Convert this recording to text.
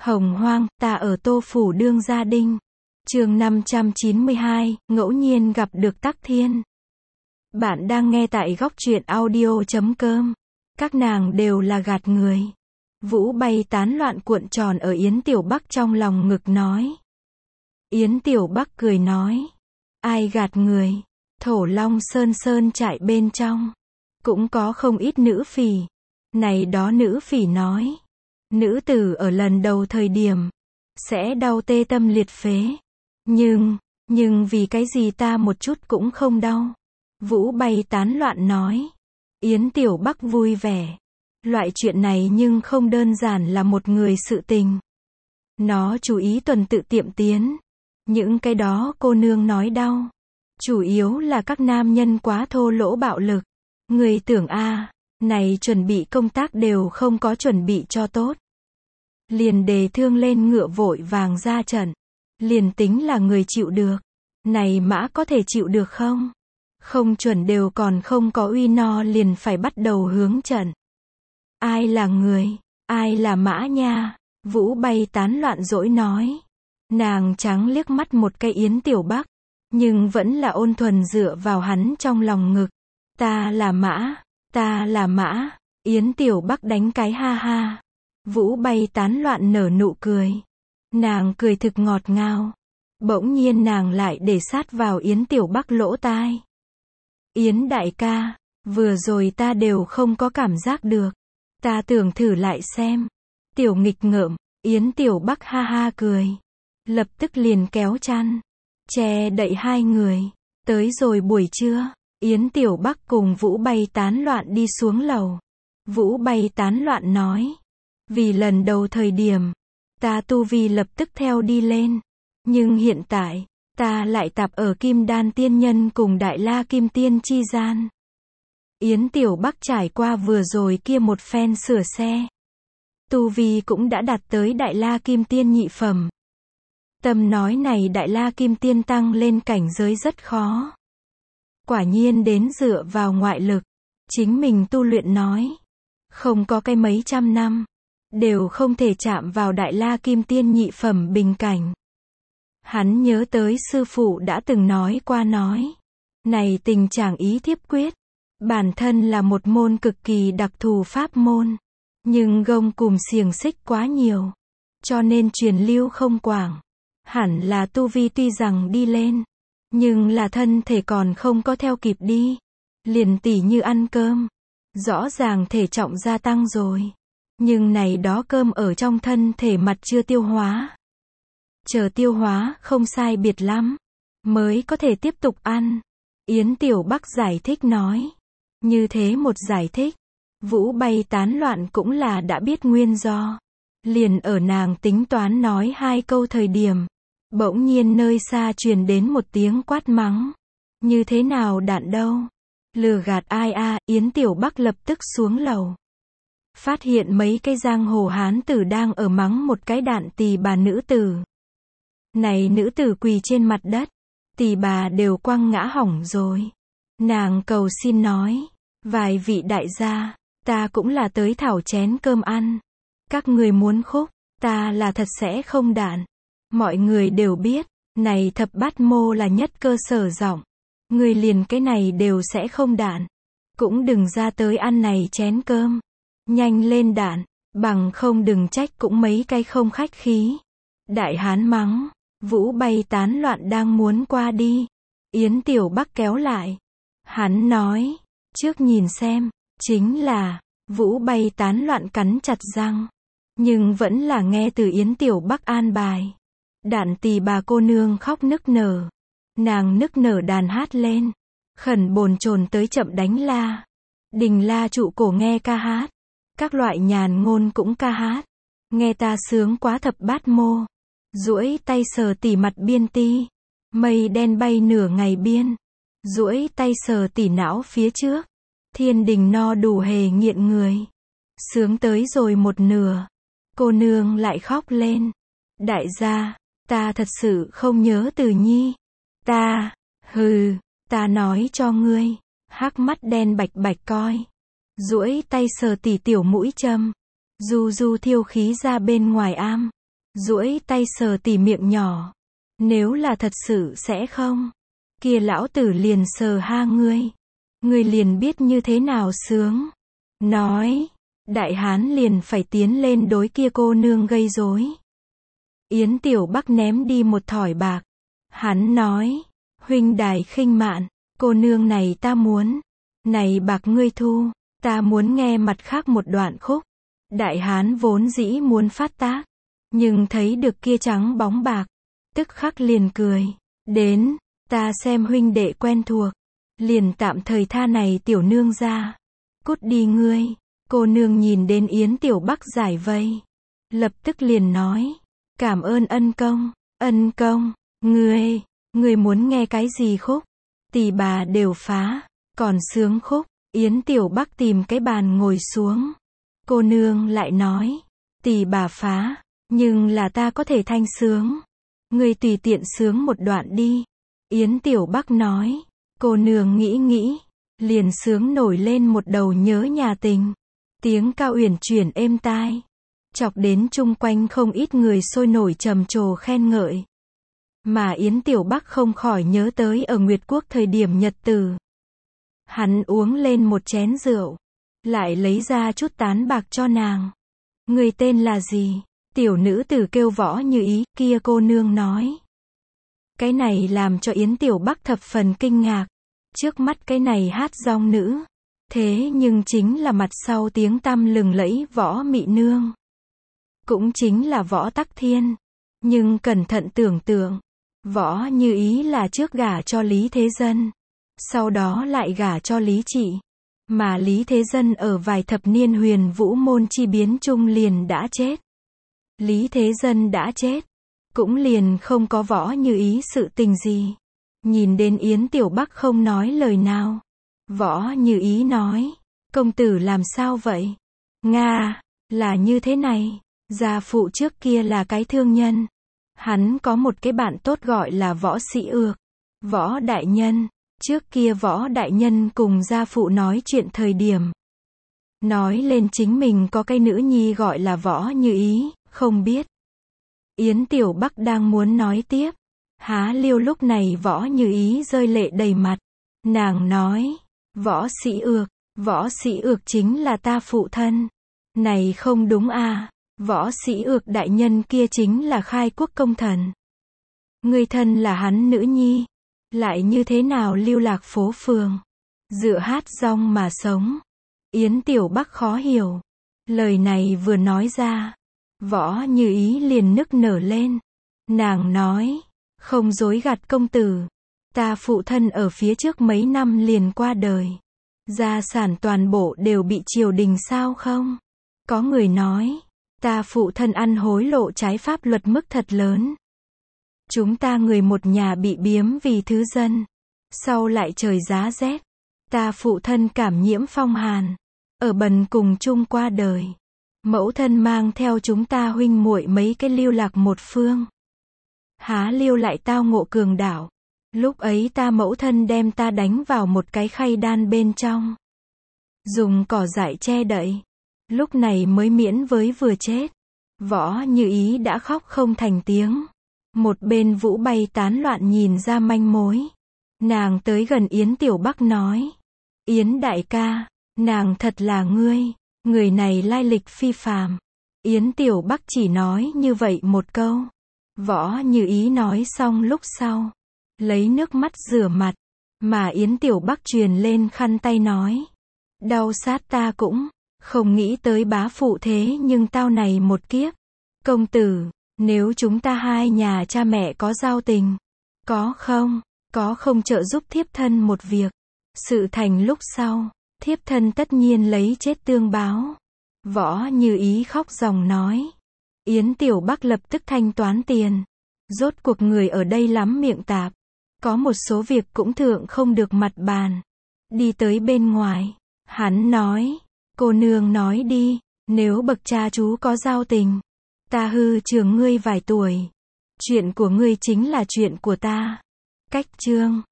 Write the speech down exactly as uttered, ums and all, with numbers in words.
Hồng hoang, ta ở Tô Phủ đương gia đinh. Chương năm trăm chín mươi hai, ngẫu nhiên gặp được Tắc Thiên. Bạn đang nghe tại góc truyện audio chấm com. Các nàng đều là gạt người. Vũ bay tán loạn cuộn tròn ở Yến Tiểu Bắc trong lòng ngực nói. Yến Tiểu Bắc cười nói. Ai gạt người? Thổ Long Sơn Sơn trại bên trong. Cũng có không ít nữ phỉ. Này đó nữ phỉ nói. Nữ tử ở lần đầu thời điểm. Sẽ đau tê tâm liệt phế. Nhưng, nhưng vì cái gì ta một chút cũng không đau. Vũ bay tán loạn nói. Yến Tiểu Bắc vui vẻ. Loại chuyện này nhưng không đơn giản là một người sự tình. Nó chú ý tuần tự tiệm tiến. Những cái đó cô nương nói đau. Chủ yếu là các nam nhân quá thô lỗ bạo lực. Người tưởng a, này chuẩn bị công tác đều không có chuẩn bị cho tốt. Liền đề thương lên ngựa vội vàng ra trận. Liền tính là người chịu được. Này mã có thể chịu được không? Không chuẩn đều còn không có uy no liền phải bắt đầu hướng trận. Ai là người? Ai là mã nha? Vũ bay tán loạn dỗi nói. Nàng trắng liếc mắt một cái Yến Tiểu Bắc. Nhưng vẫn là ôn thuần dựa vào hắn trong lòng ngực. Ta là mã. Ta là mã. Yến Tiểu Bắc đánh cái ha ha. Vũ bay tán loạn nở nụ cười. Nàng cười thực ngọt ngào. Bỗng nhiên nàng lại để sát vào Yến Tiểu Bắc lỗ tai. Yến đại ca, vừa rồi ta đều không có cảm giác được. Ta tưởng thử lại xem. Tiểu nghịch ngợm, Yến Tiểu Bắc ha ha cười. Lập tức liền kéo chăn. Che đậy hai người. Tới rồi buổi trưa, Yến Tiểu Bắc cùng Vũ bay tán loạn đi xuống lầu. Vũ bay tán loạn nói. Vì lần đầu thời điểm, ta tu vi lập tức theo đi lên. Nhưng hiện tại, ta lại tạp ở Kim Đan tiên nhân cùng Đại La Kim Tiên chi gian. Yến Tiểu Bắc trải qua vừa rồi kia một phen sửa xe. Tu vi cũng đã đạt tới Đại La Kim Tiên nhị phẩm. Tâm nói này Đại La Kim Tiên tăng lên cảnh giới rất khó. Quả nhiên đến dựa vào ngoại lực. Chính mình tu luyện nói. Không có cái mấy trăm năm. Đều không thể chạm vào Đại La Kim Tiên nhị phẩm bình cảnh. Hắn nhớ tới sư phụ đã từng nói qua nói. Này tình trạng ý thiếp quyết. Bản thân là một môn cực kỳ đặc thù pháp môn. Nhưng gông cùm xiềng xích quá nhiều. Cho nên truyền lưu không quảng. Hẳn là tu vi tuy rằng đi lên. Nhưng là thân thể còn không có theo kịp đi. Liền tỉ như ăn cơm. Rõ ràng thể trọng gia tăng rồi. Nhưng này đó cơm ở trong thân thể mặt chưa tiêu hóa. Chờ tiêu hóa không sai biệt lắm. Mới có thể tiếp tục ăn. Yến Tiểu Bắc giải thích nói. Như thế một giải thích. Vũ bay tán loạn cũng là đã biết nguyên do. Liền ở nàng tính toán nói hai câu thời điểm. Bỗng nhiên nơi xa truyền đến một tiếng quát mắng. Như thế nào đạn đâu? Lừa gạt ai a? Yến Tiểu Bắc lập tức xuống lầu. Phát hiện mấy cái giang hồ hán tử đang ở mắng một cái đạn tỳ bà nữ tử. Này nữ tử quỳ trên mặt đất. Tỳ bà đều quăng ngã hỏng rồi. Nàng cầu xin nói. Vài vị đại gia. Ta cũng là tới thảo chén cơm ăn. Các người muốn khúc. Ta là thật sẽ không đạn. Mọi người đều biết. Này thập bát mô là nhất cơ sở giọng. Người liền cái này đều sẽ không đạn. Cũng đừng ra tới ăn này chén cơm. Nhanh lên đạn. Bằng không đừng trách cũng mấy cái không khách khí. Đại hán mắng. Vũ bay tán loạn đang muốn qua đi. Yến Tiểu Bắc kéo lại. Hắn nói. Trước nhìn xem. Chính là. Vũ bay tán loạn cắn chặt răng. Nhưng vẫn là nghe từ Yến Tiểu Bắc an bài. Đạn tỳ bà cô nương khóc nức nở. Nàng nức nở đàn hát lên. Khẩn bồn chồn tới chậm đánh la. Đình la trụ cổ nghe ca hát. Các loại nhàn ngôn cũng ca hát. Nghe ta sướng quá thập bát mô. Duỗi tay sờ tỉ mặt biên ti. Mây đen bay nửa ngày biên. Duỗi tay sờ tỉ não phía trước. Thiên đình no đủ hề nghiện người. Sướng tới rồi một nửa. Cô nương lại khóc lên. Đại gia, ta thật sự không nhớ từ nhi. Ta, hừ, ta nói cho ngươi. Hắc mắt đen bạch bạch coi. Duỗi tay sờ tỉ tiểu mũi châm. Du du thiêu khí ra bên ngoài am. duỗi tay sờ tỉ miệng nhỏ. Nếu là thật sự sẽ không. Kia lão tử liền sờ ha ngươi. Ngươi liền biết như thế nào sướng. Nói. Đại hán liền phải tiến lên đối kia cô nương gây rối. Yến Tiểu Bắc ném đi một thỏi bạc. Hắn nói. Huynh đài khinh mạn. Cô nương này ta muốn. Này bạc ngươi thu. Ta muốn nghe mặt khác một đoạn khúc. Đại hán vốn dĩ muốn phát tác. Nhưng thấy được kia trắng bóng bạc. Tức khắc liền cười. Đến. Ta xem huynh đệ quen thuộc. Liền tạm thời tha này tiểu nương ra. Cút đi ngươi. Cô nương nhìn đến Yến Tiểu Bắc giải vây. Lập tức liền nói. Cảm ơn ân công. Ân công. Ngươi. Ngươi muốn nghe cái gì khúc? Tỷ bà đều phá. Còn sướng khúc. Yến Tiểu Bắc tìm cái bàn ngồi xuống. Cô nương lại nói. Tỷ bà phá. Nhưng là ta có thể thanh sướng. Ngươi tùy tiện sướng một đoạn đi. Yến Tiểu Bắc nói. Cô nương nghĩ nghĩ. Liền sướng nổi lên một đầu nhớ nhà tình. Tiếng cao uyển chuyển êm tai. Chọc đến chung quanh không ít người sôi nổi trầm trồ khen ngợi. Mà Yến Tiểu Bắc không khỏi nhớ tới ở Nguyệt Quốc thời điểm nhật tử. Hắn uống lên một chén rượu. Lại lấy ra chút tán bạc cho nàng. Người tên là gì? Tiểu nữ tử kêu Võ Như Ý, kia cô nương nói. Cái này làm cho Yến Tiểu Bắc thập phần kinh ngạc. Trước mắt cái này hát dong nữ. Thế nhưng chính là mặt sau tiếng tăm lừng lẫy Võ Mị Nương. Cũng chính là Võ Tắc Thiên. Nhưng cẩn thận tưởng tượng. Võ Như Ý là trước gả cho Lý Thế Dân. Sau đó lại gả cho Lý Trị. Mà Lý Thế Dân ở vài thập niên huyền vũ môn chi biến trung liền đã chết. Lý Thế Dân đã chết. Cũng liền không có Võ Như Ý sự tình gì. Nhìn đến Yến Tiểu Bắc không nói lời nào. Võ Như Ý nói. Công tử làm sao vậy? Nga, là như thế này. Gia phụ trước kia là cái thương nhân. Hắn có một cái bạn tốt gọi là Võ Sĩ Ược. Võ Đại Nhân. Trước kia Võ Đại Nhân cùng gia phụ nói chuyện thời điểm. Nói lên chính mình có cái nữ nhi gọi là Võ Như Ý, không biết. Yến Tiểu Bắc đang muốn nói tiếp. Há liêu lúc này Võ Như Ý rơi lệ đầy mặt. Nàng nói. Võ Sĩ Ược. Võ Sĩ Ược chính là ta phụ thân. Này không đúng à. Võ Sĩ Ược đại nhân kia chính là khai quốc công thần. Người thân là hắn nữ nhi. Lại như thế nào lưu lạc phố phường. Dựa hát rong mà sống. Yến Tiểu Bắc khó hiểu. Lời này vừa nói ra. Võ Như Ý liền nức nở lên. Nàng nói. Không dối gạt công tử. Ta phụ thân ở phía trước mấy năm liền qua đời. Gia sản toàn bộ đều bị triều đình sao không? Có người nói. Ta phụ thân ăn hối lộ trái pháp luật mức thật lớn. Chúng ta người một nhà bị biếm vì thứ dân. Sau lại trời giá rét. Ta phụ thân cảm nhiễm phong hàn. Ở bần cùng chung qua đời. Mẫu thân mang theo chúng ta huynh muội mấy cái lưu lạc một phương. Há liêu lại tao ngộ cường đảo. Lúc ấy ta mẫu thân đem ta đánh vào một cái khay đan bên trong. Dùng cỏ dại che đậy. Lúc này mới miễn với vừa chết. Võ Như Ý đã khóc không thành tiếng. Một bên Vũ bay tán loạn nhìn ra manh mối. Nàng tới gần Yến Tiểu Bắc nói. Yến đại ca, nàng thật là ngươi. Người này lai lịch phi phàm. Yến Tiểu Bắc chỉ nói như vậy một câu. Võ Như Ý nói xong lúc sau. Lấy nước mắt rửa mặt. Mà Yến Tiểu Bắc truyền lên khăn tay nói. Đau sát ta cũng. Không nghĩ tới bá phụ thế nhưng tao này một kiếp. Công tử, nếu chúng ta hai nhà cha mẹ có giao tình. Có không? Có không trợ giúp thiếp thân một việc. Sự thành lúc sau. Thiếp thân tất nhiên lấy chết tương báo. Võ Như Ý khóc ròng nói. Yến Tiểu Bắc lập tức thanh toán tiền. Rốt cuộc người ở đây lắm miệng tạp. Có một số việc cũng thượng không được mặt bàn. Đi tới bên ngoài. Hắn nói. Cô nương nói đi. Nếu bậc cha chú có giao tình. Ta hư trường ngươi vài tuổi. Chuyện của ngươi chính là chuyện của ta. Cách chương.